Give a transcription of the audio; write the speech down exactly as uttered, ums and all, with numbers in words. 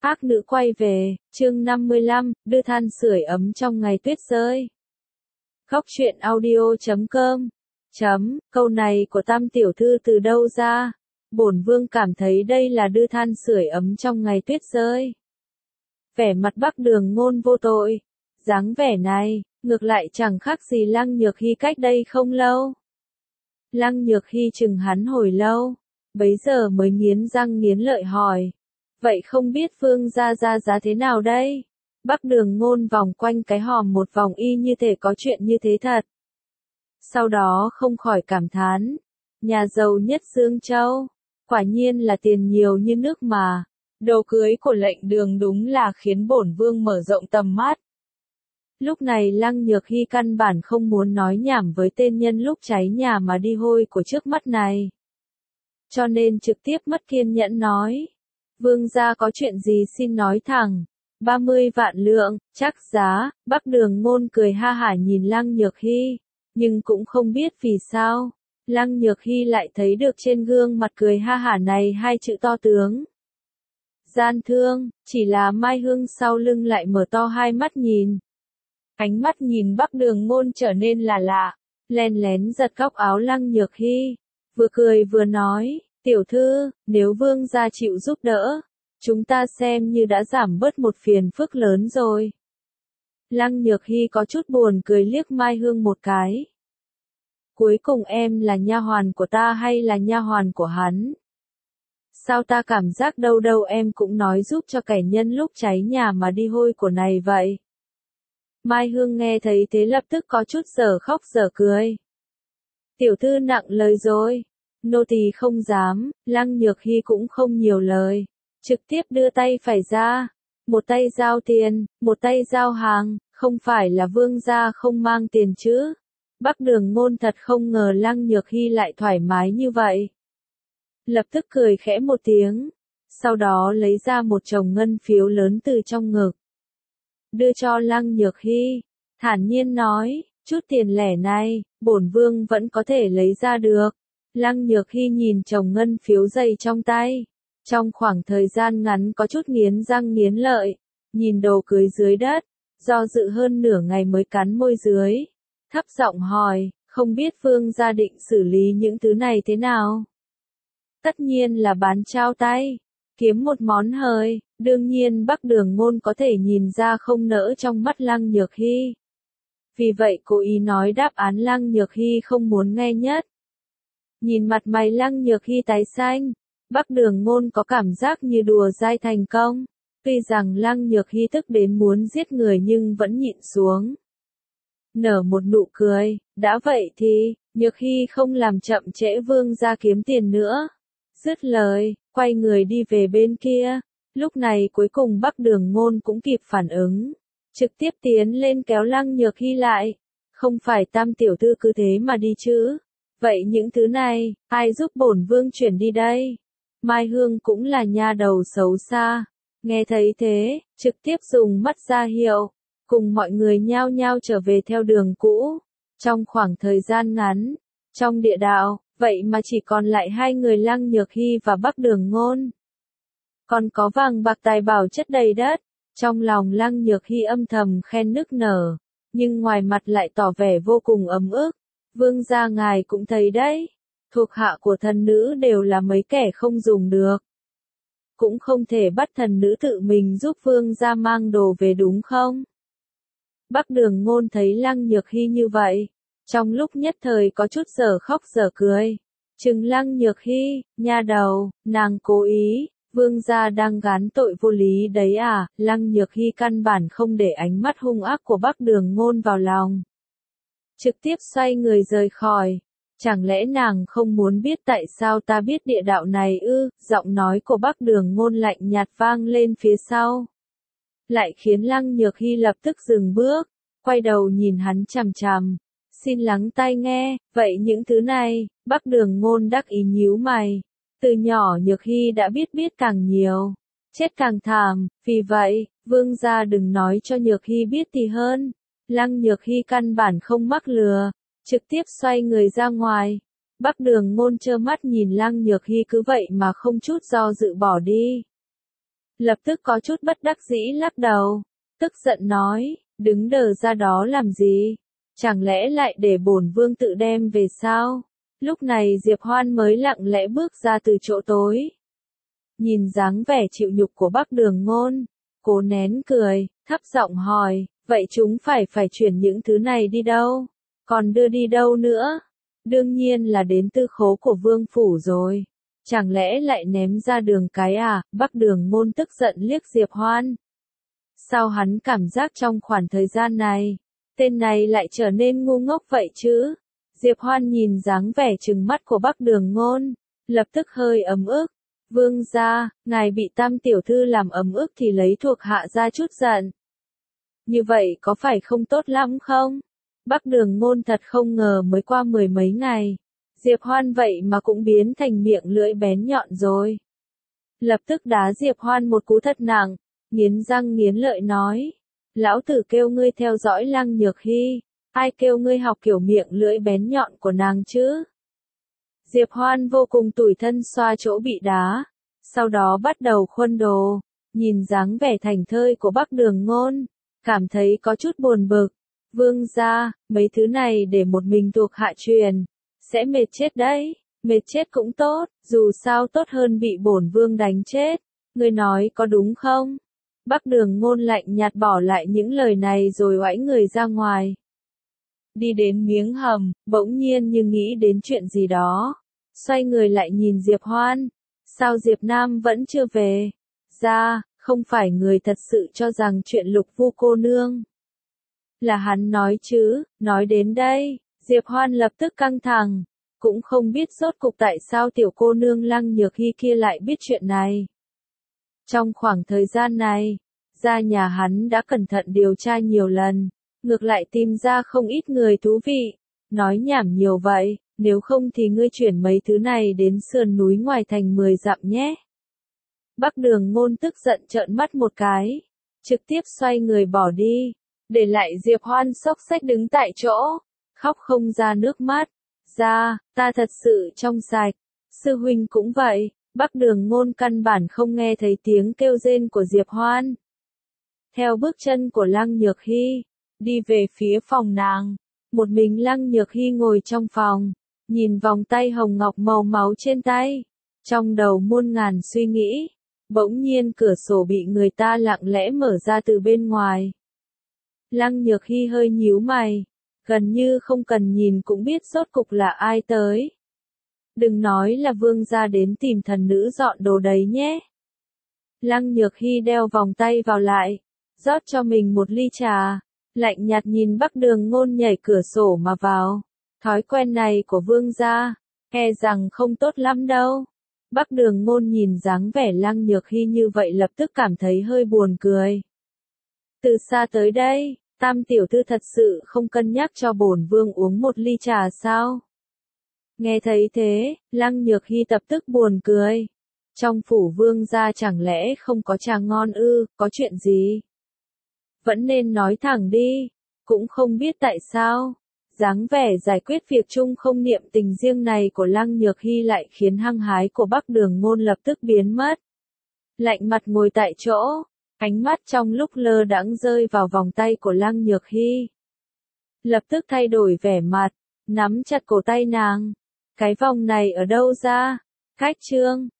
Ác nữ quay về, chương năm mươi lăm, đưa than sưởi ấm trong ngày tuyết rơi. Góc truyện audio chấm com. Chấm, câu này của Tam tiểu thư từ đâu ra? Bổn vương cảm thấy đây là đưa than sưởi ấm trong ngày tuyết rơi. Vẻ mặt Bắc Đường Ngôn vô tội. Dáng vẻ này, ngược lại chẳng khác gì Lăng Nhược Hy cách đây không lâu. Lăng Nhược Hy chừng hắn hồi lâu, bấy giờ mới nghiến răng nghiến lợi hỏi. Vậy không biết Vương gia ra giá thế nào đây? Bắc Đường Ngôn vòng quanh cái hòm một vòng y như thể có chuyện như thế thật. Sau đó không khỏi cảm thán. Nhà giàu nhất Dương Châu. Quả nhiên là tiền nhiều như nước mà. Đồ cưới của lệnh Đường đúng là khiến bổn vương mở rộng tầm mắt. Lúc này Lăng Nhược Hy căn bản không muốn nói nhảm với tên nhân lúc cháy nhà mà đi hôi của trước mắt này. Cho nên trực tiếp mất kiên nhẫn nói. Vương gia có chuyện gì xin nói thẳng. ba mươi vạn lượng, chắc giá. Bắc Đường Ngôn cười ha hả nhìn Lăng Nhược Hy. Nhưng cũng không biết vì sao. Lăng Nhược Hy lại thấy được trên gương mặt cười ha hả này hai chữ to tướng. Gian thương, chỉ là Mai Hương sau lưng lại mở to hai mắt nhìn. Ánh mắt nhìn Bắc Đường Ngôn trở nên là lạ. Len lén giật góc áo Lăng Nhược Hy. Vừa cười vừa nói. Tiểu thư, nếu vương gia chịu giúp đỡ, chúng ta xem như đã giảm bớt một phiền phức lớn rồi. Lăng Nhược Hy có chút buồn cười liếc Mai Hương một cái. Cuối cùng em là nha hoàn của ta hay là nha hoàn của hắn? Sao ta cảm giác đâu đâu em cũng nói giúp cho kẻ nhân lúc cháy nhà mà đi hôi của này vậy? Mai Hương nghe thấy thế lập tức có chút dở khóc dở cười. Tiểu thư nặng lời rồi. Nô tỳ không dám, Lăng Nhược Hy cũng không nhiều lời, trực tiếp đưa tay phải ra, một tay giao tiền, một tay giao hàng, không phải là vương gia không mang tiền chứ. Bắc Đường Ngôn thật không ngờ Lăng Nhược Hy lại thoải mái như vậy. Lập tức cười khẽ một tiếng, sau đó lấy ra một chồng ngân phiếu lớn từ trong ngực. Đưa cho Lăng Nhược Hy, thản nhiên nói, chút tiền lẻ này, bổn vương vẫn có thể lấy ra được. Lăng Nhược Hy nhìn chồng ngân phiếu dày trong tay. Trong khoảng thời gian ngắn có chút nghiến răng nghiến lợi. Nhìn đồ cưới dưới đất. Do dự hơn nửa ngày mới cắn môi dưới. Thấp giọng hỏi, không biết vương gia định xử lý những thứ này thế nào? Tất nhiên là bán trao tay. Kiếm một món hời. Đương nhiên Bắc Đường Ngôn có thể nhìn ra không nỡ trong mắt Lăng Nhược Hy. Vì vậy cố ý nói đáp án Lăng Nhược Hy không muốn nghe nhất. Nhìn mặt mày Lăng Nhược Hy tái xanh, Bắc Đường Ngôn có cảm giác như đùa dai thành công. Tuy rằng Lăng Nhược Hy tức đến muốn giết người nhưng vẫn nhịn xuống. Nở một nụ cười, đã vậy thì, Nhược Hy không làm chậm trễ vương gia kiếm tiền nữa. Dứt lời, quay người đi về bên kia. Lúc này cuối cùng Bắc Đường Ngôn cũng kịp phản ứng. Trực tiếp tiến lên kéo Lăng Nhược Hy lại. Không phải Tam tiểu thư cứ thế mà đi chứ. Vậy những thứ này, ai giúp bổn vương chuyển đi đây? Mai Hương cũng là nha đầu xấu xa. Nghe thấy thế, trực tiếp dùng mắt ra hiệu. Cùng mọi người nhao nhao trở về theo đường cũ. Trong khoảng thời gian ngắn, trong địa đạo, vậy mà chỉ còn lại hai người Lăng Nhược Hy và Bắc Đường Ngôn. Còn có vàng bạc tài bảo chất đầy đất. Trong lòng Lăng Nhược Hy âm thầm khen nức nở. Nhưng ngoài mặt lại tỏ vẻ vô cùng ấm ức. Vương gia ngài cũng thấy đấy, thuộc hạ của thần nữ đều là mấy kẻ không dùng được. Cũng không thể bắt thần nữ tự mình giúp vương gia mang đồ về đúng không? Bắc Đường Ngôn thấy Lăng Nhược Hy như vậy, trong lúc nhất thời có chút dở khóc dở cười. Trừng Lăng Nhược Hy, nha đầu, nàng cố ý, vương gia đang gán tội vô lý đấy à? Lăng Nhược Hy căn bản không để ánh mắt hung ác của Bắc Đường Ngôn vào lòng. Trực tiếp xoay người rời khỏi. Chẳng lẽ nàng không muốn biết tại sao ta biết địa đạo này ư? Giọng nói của Bắc Đường Ngôn lạnh nhạt vang lên phía sau. Lại khiến Lăng Nhược Hy lập tức dừng bước, quay đầu nhìn hắn chằm chằm. Xin lắng tai nghe, vậy những thứ này, Bắc Đường Ngôn đắc ý nhíu mày. Từ nhỏ Nhược Hy đã biết biết càng nhiều, chết càng thảm, vì vậy, vương gia đừng nói cho Nhược Hy biết thì hơn. Lăng Nhược Hy căn bản không mắc lừa, trực tiếp xoay người ra ngoài. Bắc Đường Ngôn trơ mắt nhìn Lăng Nhược Hy cứ vậy mà không chút do dự bỏ đi. lập tức có chút bất đắc dĩ lắc đầu, tức giận nói, đứng đờ ra đó làm gì? Chẳng lẽ lại để bổn vương tự đem về sao? Lúc này Diệp Hoan mới lặng lẽ bước ra từ chỗ tối. Nhìn dáng vẻ chịu nhục của Bắc Đường Ngôn, cố nén cười, thấp giọng hỏi, vậy chúng phải phải chuyển những thứ này đi đâu? Còn đưa đi đâu nữa? Đương nhiên là đến tư khố của vương phủ rồi. Chẳng lẽ lại ném ra đường cái à? Bắc Đường Ngôn tức giận liếc Diệp Hoan. Sao hắn cảm giác trong khoảng thời gian này, tên này lại trở nên ngu ngốc vậy chứ? Diệp Hoan nhìn dáng vẻ trừng mắt của Bắc Đường Ngôn, lập tức hơi ấm ức. Vương gia, ngài bị Tam tiểu thư làm ấm ức thì lấy thuộc hạ ra chút giận. Như vậy có phải không tốt lắm không? Bắc Đường Ngôn thật không ngờ mới qua mười mấy ngày, Diệp Hoan vậy mà cũng biến thành miệng lưỡi bén nhọn rồi. Lập tức đá Diệp Hoan một cú thật nặng, nghiến răng nghiến lợi nói, lão tử kêu ngươi theo dõi Lăng Nhược Hy, ai kêu ngươi học kiểu miệng lưỡi bén nhọn của nàng chứ? Diệp Hoan vô cùng tủi thân xoa chỗ bị đá, sau đó bắt đầu khuân đồ, nhìn dáng vẻ thành thơi của Bắc Đường Ngôn, cảm thấy có chút buồn bực. Vương gia, mấy thứ này để một mình thuộc hạ truyền, sẽ mệt chết đấy, mệt chết cũng tốt, dù sao tốt hơn bị bổn vương đánh chết, ngươi nói có đúng không? Bắc Đường Ngôn lạnh nhạt bỏ lại những lời này rồi oãy người ra ngoài. Đi đến miếng hầm, bỗng nhiên như nghĩ đến chuyện gì đó, xoay người lại nhìn Diệp Hoan, sao Diệp Nam vẫn chưa về? Ra, không phải người thật sự cho rằng chuyện Lục Vu cô nương là hắn nói chứ? Nói đến đây, Diệp Hoan lập tức căng thẳng, cũng không biết rốt cục tại sao tiểu cô nương Lăng Nhược Hy kia lại biết chuyện này. Trong khoảng thời gian này, gia nhà hắn đã cẩn thận điều tra nhiều lần, ngược lại tìm ra không ít người thú vị. Nói nhảm nhiều vậy, nếu không thì ngươi chuyển mấy thứ này đến sườn núi ngoài thành mười dặm nhé. Bắc Đường Ngôn tức giận trợn mắt một cái, trực tiếp xoay người bỏ đi, để lại Diệp Hoan xốc xếch đứng tại chỗ, khóc không ra nước mắt. Ra, ta thật sự trong sạch, sư huynh cũng vậy. Bắc Đường Ngôn căn bản không nghe thấy tiếng kêu rên của Diệp Hoan. Theo bước chân của Lăng Nhược Hy, đi về phía phòng nàng, một mình Lăng Nhược Hy ngồi trong phòng, nhìn vòng tay hồng ngọc màu máu trên tay, trong đầu muôn ngàn suy nghĩ. Bỗng nhiên cửa sổ bị người ta lặng lẽ mở ra từ bên ngoài. Lăng Nhược Hy hơi nhíu mày, gần như không cần nhìn cũng biết rốt cục là ai tới. Đừng nói là vương gia đến tìm thần nữ dọn đồ đấy nhé. Lăng Nhược Hy đeo vòng tay vào lại, rót cho mình một ly trà, lạnh nhạt nhìn Bắc Đường Ngôn nhảy cửa sổ mà vào. Thói quen này của vương gia, e rằng không tốt lắm đâu. Bắc Đường Ngôn nhìn dáng vẻ Lăng Nhược Hy như vậy lập tức cảm thấy hơi buồn cười. Từ xa tới đây, Tam tiểu thư thật sự không cân nhắc cho bổn vương uống một ly trà sao? Nghe thấy thế, Lăng Nhược Hy lập tức buồn cười. Trong phủ vương gia chẳng lẽ không có trà ngon ư? Có chuyện gì? Vẫn nên nói thẳng đi, cũng không biết tại sao. Dáng vẻ giải quyết việc chung không niệm tình riêng này của Lăng Nhược Hy lại khiến hăng hái của Bắc Đường Ngôn lập tức biến mất. Lạnh mặt ngồi tại chỗ, ánh mắt trong lúc lơ đãng rơi vào vòng tay của Lăng Nhược Hy. Lập tức thay đổi vẻ mặt, nắm chặt cổ tay nàng. Cái vòng này ở đâu ra? Khách trương,